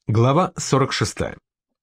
Глава 46.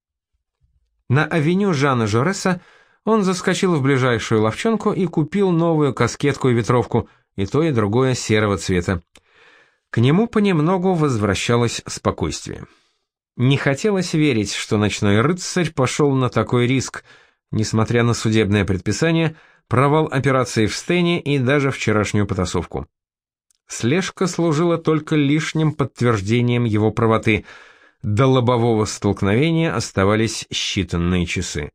На авеню Жана Жореса он заскочил в ближайшую лавчонку и купил новую каскетку и ветровку, и то, и другое серого цвета. К нему понемногу возвращалось спокойствие. Не хотелось верить, что ночной рыцарь пошел на такой риск, несмотря на судебное предписание, провал операции в Стене и даже вчерашнюю потасовку. Слежка служила только лишним подтверждением его правоты. До лобового столкновения оставались считанные часы.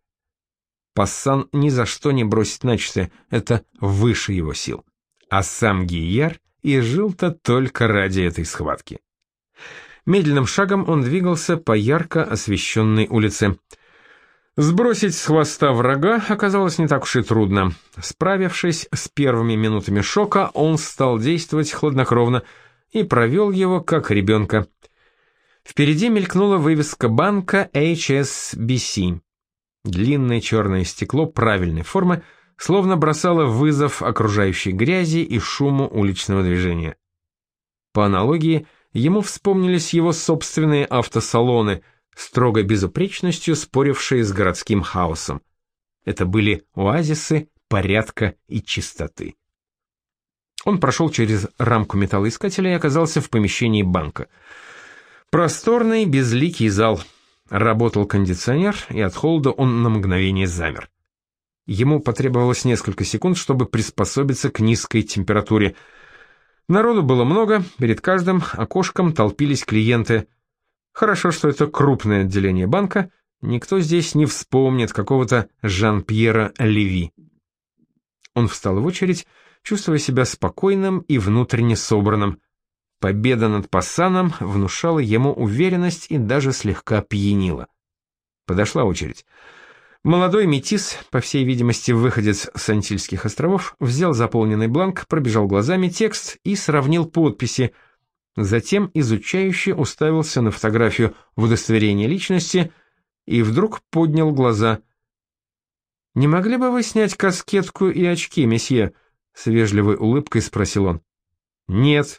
Пассан ни за что не бросит начисто, это выше его сил. А сам Гийяр и жил-то только ради этой схватки. Медленным шагом он двигался по ярко освещенной улице. Сбросить с хвоста врага оказалось не так уж и трудно. Справившись с первыми минутами шока, он стал действовать хладнокровно и провел его как ребенка. Впереди мелькнула вывеска банка HSBC. Длинное черное стекло правильной формы словно бросало вызов окружающей грязи и шуму уличного движения. По аналогии, ему вспомнились его собственные автосалоны, строго безупречностью спорившие с городским хаосом. Это были оазисы порядка и чистоты. Он прошел через рамку металлоискателя и оказался в помещении банка. Просторный, безликий зал. Работал кондиционер, и от холода он на мгновение замер. Ему потребовалось несколько секунд, чтобы приспособиться к низкой температуре. Народу было много, перед каждым окошком толпились клиенты. Хорошо, что это крупное отделение банка, никто здесь не вспомнит какого-то Жан-Пьера Леви. Он встал в очередь, чувствуя себя спокойным и внутренне собранным. Победа над Пассаном внушала ему уверенность и даже слегка пьянила. Подошла очередь. Молодой метис, по всей видимости, выходец с Антильских островов, взял заполненный бланк, пробежал глазами текст и сравнил подписи. Затем изучающе уставился на фотографию в удостоверении личности и вдруг поднял глаза. «Не могли бы вы снять каскетку и очки, месье?» — с вежливой улыбкой спросил он. «Нет».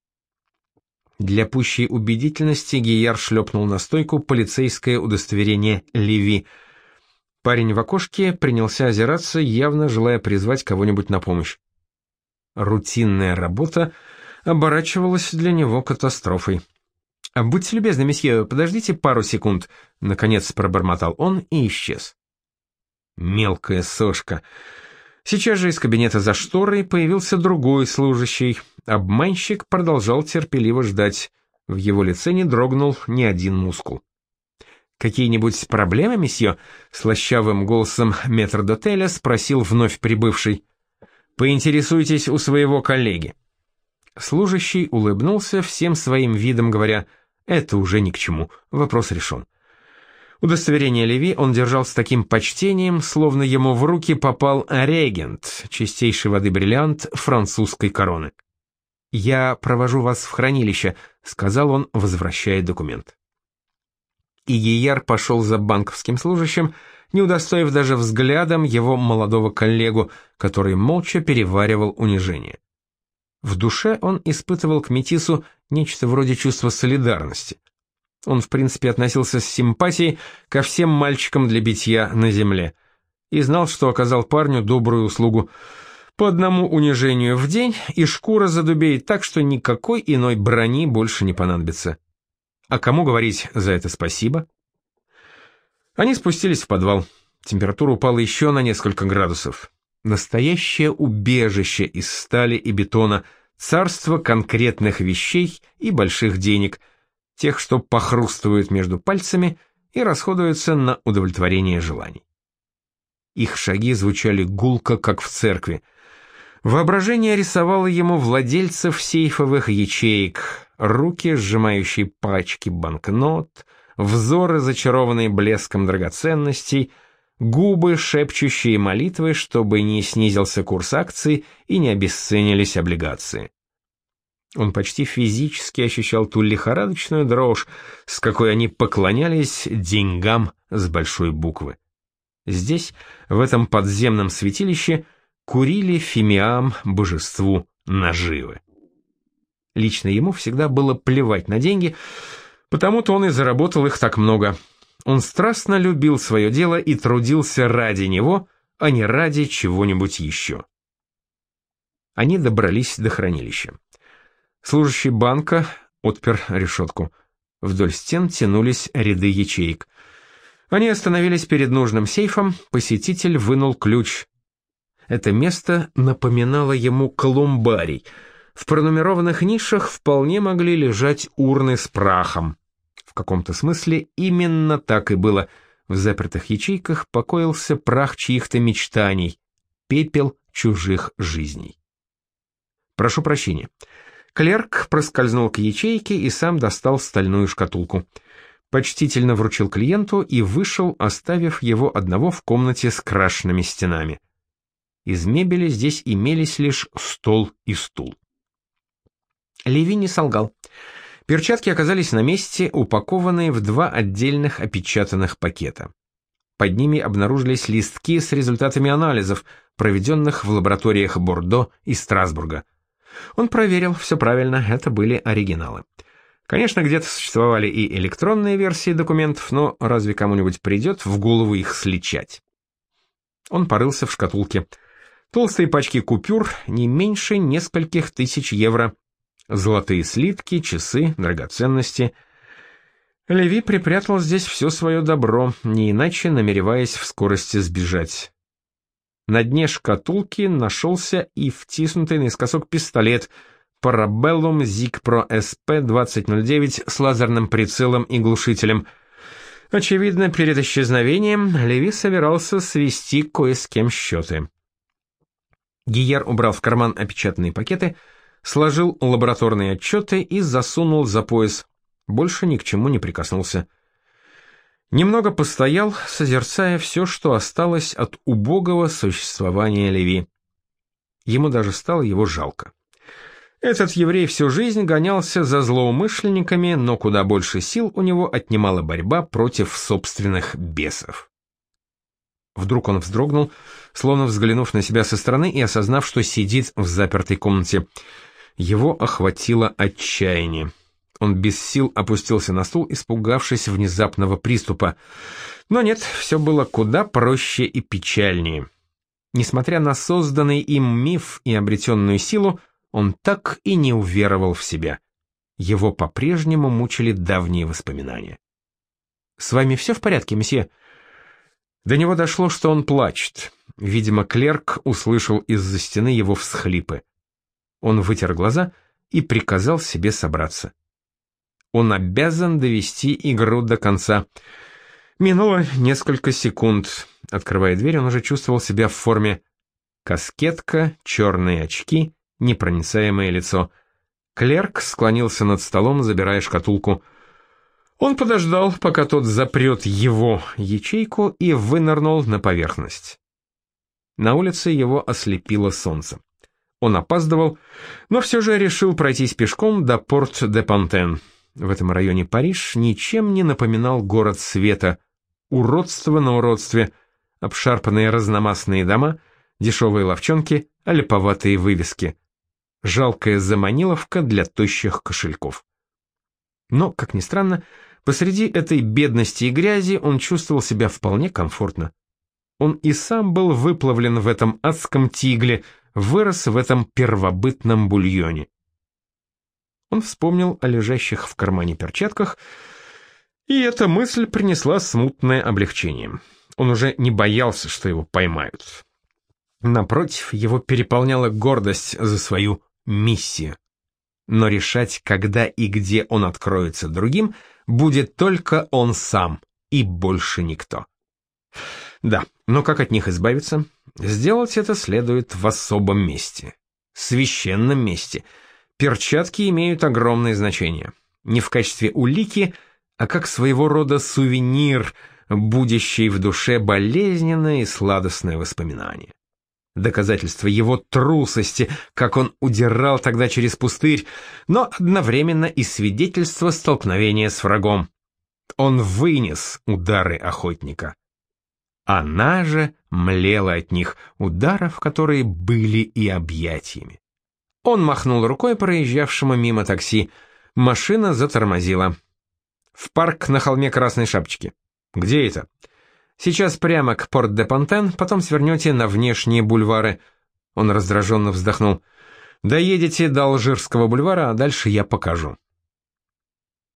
Для пущей убедительности Гийяр шлепнул на стойку полицейское удостоверение Леви. Парень в окошке принялся озираться, явно желая призвать кого-нибудь на помощь. Рутинная работа оборачивалась для него катастрофой. «Будьте любезны, месье, подождите пару секунд», — наконец пробормотал он и исчез. Мелкая сошка. Сейчас же из кабинета за шторой появился другой служащий. Обманщик продолжал терпеливо ждать. В его лице не дрогнул ни один мускул. «Какие-нибудь проблемы, месье?» — слащавым голосом метрдотеля спросил вновь прибывший. «Поинтересуйтесь у своего коллеги». Служащий улыбнулся всем своим видом, говоря: «Это уже ни к чему, вопрос решен». Удостоверение Леви он держал с таким почтением, словно ему в руки попал регент, чистейшей воды бриллиант французской короны. «Я провожу вас в хранилище», — сказал он, возвращая документ. И Гийяр пошел за банковским служащим, не удостоив даже взглядом его молодого коллегу, который молча переваривал унижение. В душе он испытывал к метису нечто вроде чувства солидарности. Он, в принципе, относился с симпатией ко всем мальчикам для битья на земле и знал, что оказал парню добрую услугу. По одному унижению в день, и шкура задубеет так, что никакой иной брони больше не понадобится. А кому говорить за это спасибо? Они спустились в подвал. Температура упала еще на несколько градусов. Настоящее убежище из стали и бетона, царство конкретных вещей и больших денег, тех, что похрустывают между пальцами и расходуются на удовлетворение желаний. Их шаги звучали гулко, как в церкви. Воображение рисовало ему владельцев сейфовых ячеек, руки, сжимающие пачки банкнот, взоры, зачарованные блеском драгоценностей, губы, шепчущие молитвы, чтобы не снизился курс акций и не обесценились облигации. Он почти физически ощущал ту лихорадочную дрожь, с какой они поклонялись деньгам с большой буквы. Здесь, в этом подземном святилище, курили фимиам божеству наживы. Лично ему всегда было плевать на деньги, Потому-то он и заработал их так много. Он страстно любил свое дело и трудился ради него, а не ради чего-нибудь еще. Они добрались до хранилища. Служащий банка отпер решетку. Вдоль стен тянулись ряды ячеек. Они остановились перед нужным сейфом, посетитель вынул ключ. Это место напоминало ему колумбарий. В пронумерованных нишах вполне могли лежать урны с прахом. В каком-то смысле именно так и было. В запертых ячейках покоился прах чьих-то мечтаний, пепел чужих жизней. «Прошу прощения». Клерк проскользнул к ячейке и сам достал стальную шкатулку. Почтительно вручил клиенту и вышел, оставив его одного в комнате с крашенными стенами. Из мебели здесь имелись лишь стол и стул. Леви не солгал. Перчатки оказались на месте, упакованные в 2 отдельных опечатанных пакета. Под ними обнаружились листки с результатами анализов, проведенных в лабораториях Бордо и Страсбурга. Он проверил, все правильно, это были оригиналы. Конечно, где-то существовали и электронные версии документов, но разве кому-нибудь придет в голову их сличать? Он порылся в шкатулке. Толстые пачки купюр, не меньше нескольких тысяч евро. Золотые слитки, часы, драгоценности. Леви припрятал здесь все свое добро, не иначе намереваясь в скорости сбежать. На дне шкатулки нашелся и втиснутый наискосок пистолет Parabellum Zig-Pro SP-2009 с лазерным прицелом и глушителем. Очевидно, перед исчезновением Леви собирался свести кое с кем счеты. Гийер убрал в карман опечатанные пакеты, сложил лабораторные отчеты и засунул за пояс. Больше ни к чему не прикоснулся. Немного постоял, созерцая все, что осталось от убогого существования Леви. Ему даже стало его жалко. Этот еврей всю жизнь гонялся за злоумышленниками, но куда больше сил у него отнимала борьба против собственных бесов. Вдруг он вздрогнул, словно взглянув на себя со стороны и осознав, что сидит в запертой комнате. Его охватило отчаяние. Он без сил опустился на стул, испугавшись внезапного приступа. Но нет, все было куда проще и печальнее. Несмотря на созданный им миф и обретенную силу, он так и не уверовал в себя. Его по-прежнему мучили давние воспоминания. «С вами все в порядке, месье?» До него дошло, что он плачет. Видимо, клерк услышал из-за стены его всхлипы. Он вытер глаза и приказал себе собраться. Он обязан довести игру до конца. Минуло несколько секунд. Открывая дверь, он уже чувствовал себя в форме. Каскетка, черные очки, непроницаемое лицо. Клерк склонился над столом, забирая шкатулку. Он подождал, пока тот запрет его ячейку, и вынырнул на поверхность. На улице его ослепило солнце. Он опаздывал, но все же решил пройтись пешком до Порт-де-Пантен. В этом районе Париж ничем не напоминал город света. Уродство на уродстве, обшарпанные разномастные дома, дешевые лавчонки, аляповатые вывески. Жалкая заманиловка для тощих кошельков. Но, как ни странно, посреди этой бедности и грязи он чувствовал себя вполне комфортно. Он и сам был выплавлен в этом адском тигле, вырос в этом первобытном бульоне. Он вспомнил о лежащих в кармане перчатках, и эта мысль принесла смутное облегчение. Он уже не боялся, что его поймают. Напротив, его переполняла гордость за свою миссию. Но решать, когда и где он откроется другим, будет только он сам, и больше никто. Да, но как от них избавиться? Сделать это следует в особом месте. Священном месте. Перчатки имеют огромное значение. Не в качестве улики, а как своего рода сувенир, будящий в душе болезненное и сладостное воспоминание. Доказательство его трусости, как он удирал тогда через пустырь, но одновременно и свидетельство столкновения с врагом. Он вынес удары охотника. Она же млела от них, ударов, которые были и объятиями. Он махнул рукой проезжавшему мимо такси. Машина затормозила. «В парк на холме Красной Шапочки». «Где это?» «Сейчас прямо к Порт-де-Пантен, потом свернете на внешние бульвары». Он раздраженно вздохнул. «Доедете до Алжирского бульвара, а дальше я покажу».